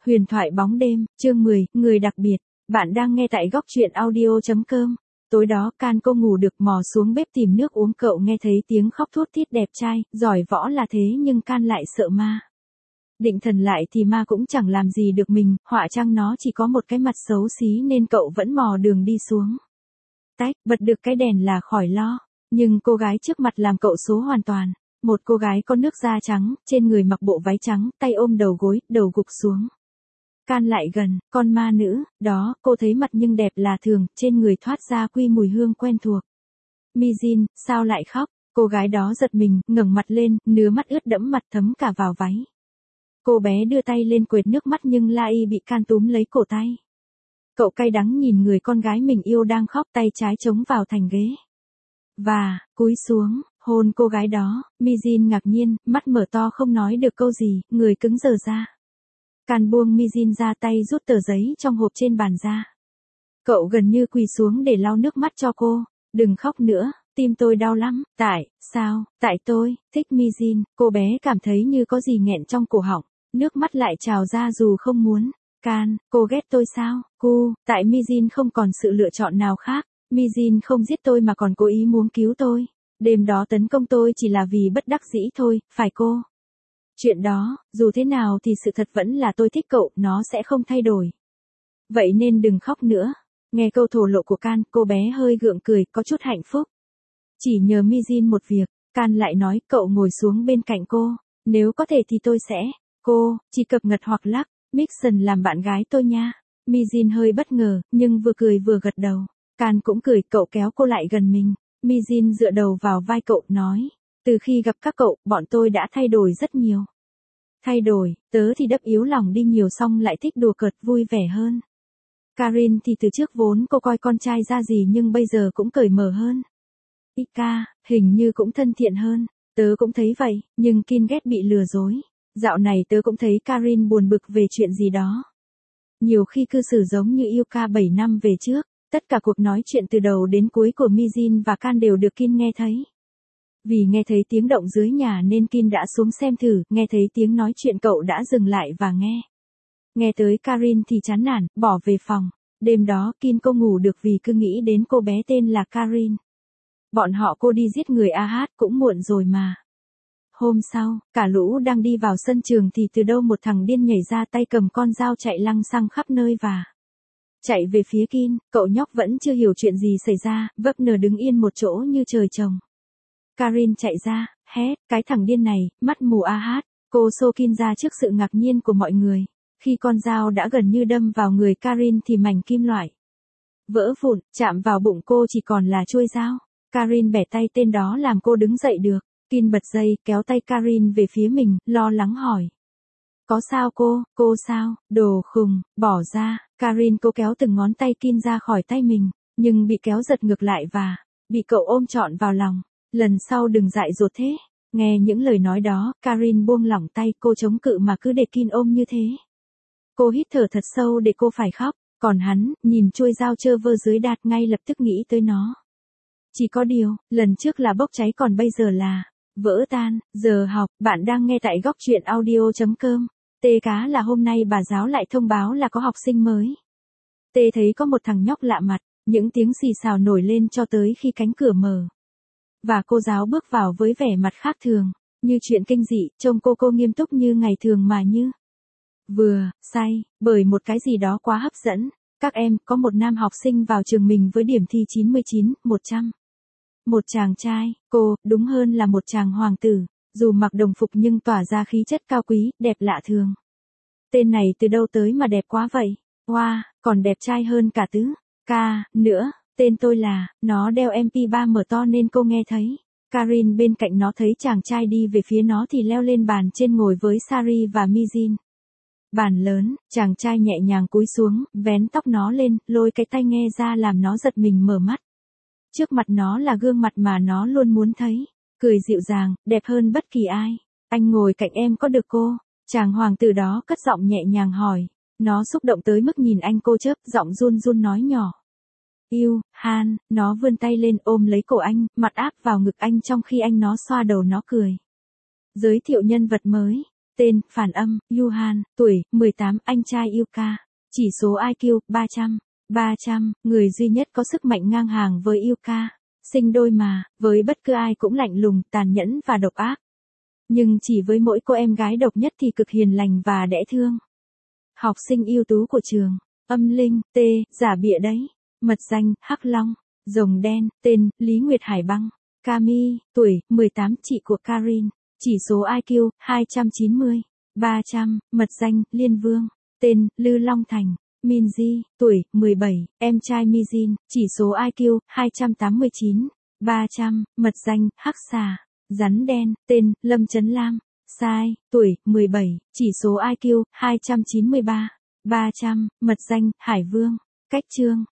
Huyền thoại bóng đêm, chương 10, người đặc biệt. Bạn đang nghe tại góc truyện audio.com. Tối đó Can cô ngủ được mò xuống bếp tìm nước uống, cậu nghe thấy tiếng khóc thút thít đẹp trai, giỏi võ là thế nhưng Can lại sợ ma. Định thần lại thì ma cũng chẳng làm gì được mình, họa chăng nó chỉ có một cái mặt xấu xí nên cậu vẫn mò đường đi xuống. Tách, bật được cái đèn là khỏi lo. Nhưng cô gái trước mặt làm cậu số hoàn toàn. Một cô gái có nước da trắng, trên người mặc bộ váy trắng, tay ôm đầu gối, đầu gục xuống. Can lại gần, con ma nữ, đó, cô thấy mặt nhưng đẹp là thường, trên người thoát ra quy mùi hương quen thuộc. Mi-jin, sao lại khóc? Cô gái đó giật mình, ngẩng mặt lên, nứa mắt ướt đẫm mặt thấm cả vào váy. Cô bé đưa tay lên quệt nước mắt nhưng Lai bị Can túm lấy cổ tay. Cậu cay đắng nhìn người con gái mình yêu đang khóc, tay trái chống vào thành ghế. Và, cúi xuống, hôn cô gái đó. Mi-jin ngạc nhiên, mắt mở to không nói được câu gì, người cứng đờ ra. Can buông Mi-jin ra, tay rút tờ giấy trong hộp trên bàn ra. Cậu gần như quỳ xuống để lau nước mắt cho cô. Đừng khóc nữa, tim tôi đau lắm. Sao, tại tôi, thích Mi-jin. Cô bé cảm thấy như có gì nghẹn trong cổ họng. Nước mắt lại trào ra dù không muốn. Can, cô ghét tôi sao? Tại Mi-jin không còn sự lựa chọn nào khác. Mi-jin không giết tôi mà còn cố ý muốn cứu tôi. Đêm đó tấn công tôi chỉ là vì bất đắc dĩ thôi, phải cô? Chuyện đó, dù thế nào thì sự thật vẫn là tôi thích cậu, nó sẽ không thay đổi. Vậy nên đừng khóc nữa. Nghe câu thổ lộ của Can, cô bé hơi gượng cười, có chút hạnh phúc. Chỉ nhờ Mi-jin một việc, Can lại nói, cậu ngồi xuống bên cạnh cô. Nếu có thể thì tôi sẽ. Cô, chỉ cập ngật hoặc lắc, Mixon làm bạn gái tôi nha. Mi-jin hơi bất ngờ, nhưng vừa cười vừa gật đầu. Can cũng cười, cậu kéo cô lại gần mình. Mi-jin dựa đầu vào vai cậu, nói. Từ khi gặp các cậu, bọn tôi đã thay đổi rất nhiều. Thay đổi, tớ thì đấp yếu lòng đi nhiều xong lại thích đùa cợt vui vẻ hơn. Karin thì từ trước vốn cô coi con trai ra gì nhưng bây giờ cũng cởi mở hơn. Ika, hình như cũng thân thiện hơn. Tớ cũng thấy vậy, nhưng Kin ghét bị lừa dối. Dạo này tớ cũng thấy Karin buồn bực về chuyện gì đó. Nhiều khi cư xử giống như Yuka 7 năm về trước. Tất cả cuộc nói chuyện từ đầu đến cuối của Mi-jin và Can đều được Kin nghe thấy. Vì nghe thấy tiếng động dưới nhà nên Kin đã xuống xem thử, nghe thấy tiếng nói chuyện cậu đã dừng lại và nghe. Nghe tới Karin thì chán nản, bỏ về phòng. Đêm đó Kin không ngủ được vì cứ nghĩ đến cô bé tên là Karin. Bọn họ cô đi giết người Ahad cũng muộn rồi mà. Hôm sau, cả lũ đang đi vào sân trường thì từ đâu một thằng điên nhảy ra, tay cầm con dao chạy lăng xăng khắp nơi và chạy về phía Kin. Cậu nhóc vẫn chưa hiểu chuyện gì xảy ra, vấp nờ đứng yên một chỗ như trời trồng. Karin chạy ra, hét, cái thằng điên này, mắt mù Ahad. Cô xô Kin ra trước sự ngạc nhiên của mọi người. Khi con dao đã gần như đâm vào người Karin thì mảnh kim loại vỡ vụn, chạm vào bụng cô chỉ còn là chuôi dao. Karin bẻ tay tên đó làm cô đứng dậy được. Kin bật dây, kéo tay Karin về phía mình, lo lắng hỏi. Có sao cô sao, đồ khùng, bỏ ra. Karin cố kéo từng ngón tay Kin ra khỏi tay mình, nhưng bị kéo giật ngược lại và bị cậu ôm trọn vào lòng. Lần sau đừng dại dột thế. Nghe những lời nói đó, Karin buông lỏng tay, cô chống cự mà cứ để Kin ôm như thế. Cô hít thở thật sâu để cô phải khóc, còn hắn, nhìn chuôi dao trơ vơ dưới đạt ngay lập tức nghĩ tới nó. Chỉ có điều, lần trước là bốc cháy còn bây giờ là vỡ tan. Giờ học, bạn đang nghe tại góc truyện audio.com. Tê cá là hôm nay bà giáo lại thông báo là có học sinh mới. Tê thấy có một thằng nhóc lạ mặt, những tiếng xì xào nổi lên cho tới khi cánh cửa mở. Và cô giáo bước vào với vẻ mặt khác thường, như chuyện kinh dị, trông cô nghiêm túc như ngày thường mà như vừa say bởi một cái gì đó quá hấp dẫn. Các em, có một nam học sinh vào trường mình với điểm thi 99, 100. Một chàng trai, đúng hơn là một chàng hoàng tử, dù mặc đồng phục nhưng tỏa ra khí chất cao quý, đẹp lạ thường. Tên này từ đâu tới mà đẹp quá vậy? Wow, còn đẹp trai hơn cả tứ ca nữa. Tên tôi là, nó đeo MP3 mở to nên cô nghe thấy. Karin bên cạnh nó thấy chàng trai đi về phía nó thì leo lên bàn trên ngồi với Sari và Mi-jin. Bàn lớn, chàng trai nhẹ nhàng cúi xuống, vén tóc nó lên, lôi cái tai nghe ra làm nó giật mình mở mắt. Trước mặt nó là gương mặt mà nó luôn muốn thấy. Cười dịu dàng, đẹp hơn bất kỳ ai. Anh ngồi cạnh em có được cô? Chàng hoàng tử đó cất giọng nhẹ nhàng hỏi. Nó xúc động tới mức nhìn anh cô chớp, giọng run run nói nhỏ. Yêu, Han, nó vươn tay lên ôm lấy cổ anh, mặt áp vào ngực anh trong khi anh nó xoa đầu nó cười. Giới thiệu nhân vật mới. tên, phản âm, Yuhan, tuổi, 18, anh trai Yuka. Chỉ số IQ, 300. 300, người duy nhất có sức mạnh ngang hàng với Yuka. Sinh đôi mà, với bất cứ ai cũng lạnh lùng, tàn nhẫn và độc ác. Nhưng chỉ với mỗi cô em gái độc nhất thì cực hiền lành và dễ thương. Học sinh ưu tú của trường. Âm linh, T, giả bịa đấy. Mật danh, Hắc Long. Rồng đen, tên, Lý Nguyệt Hải Băng. Cami, tuổi, 18, chị của Karin. Chỉ số IQ, 290. 300, mật danh, Liên Vương. Tên, Lư Long Thành. Minji, tuổi, 17, em trai Mijin. Chỉ số IQ, 289. 300, mật danh, Hắc Xà. Rắn đen, tên, Lâm Trấn Lam. Sai, tuổi, 17, chỉ số IQ, 293. 300, mật danh, Hải Vương. Cách chương.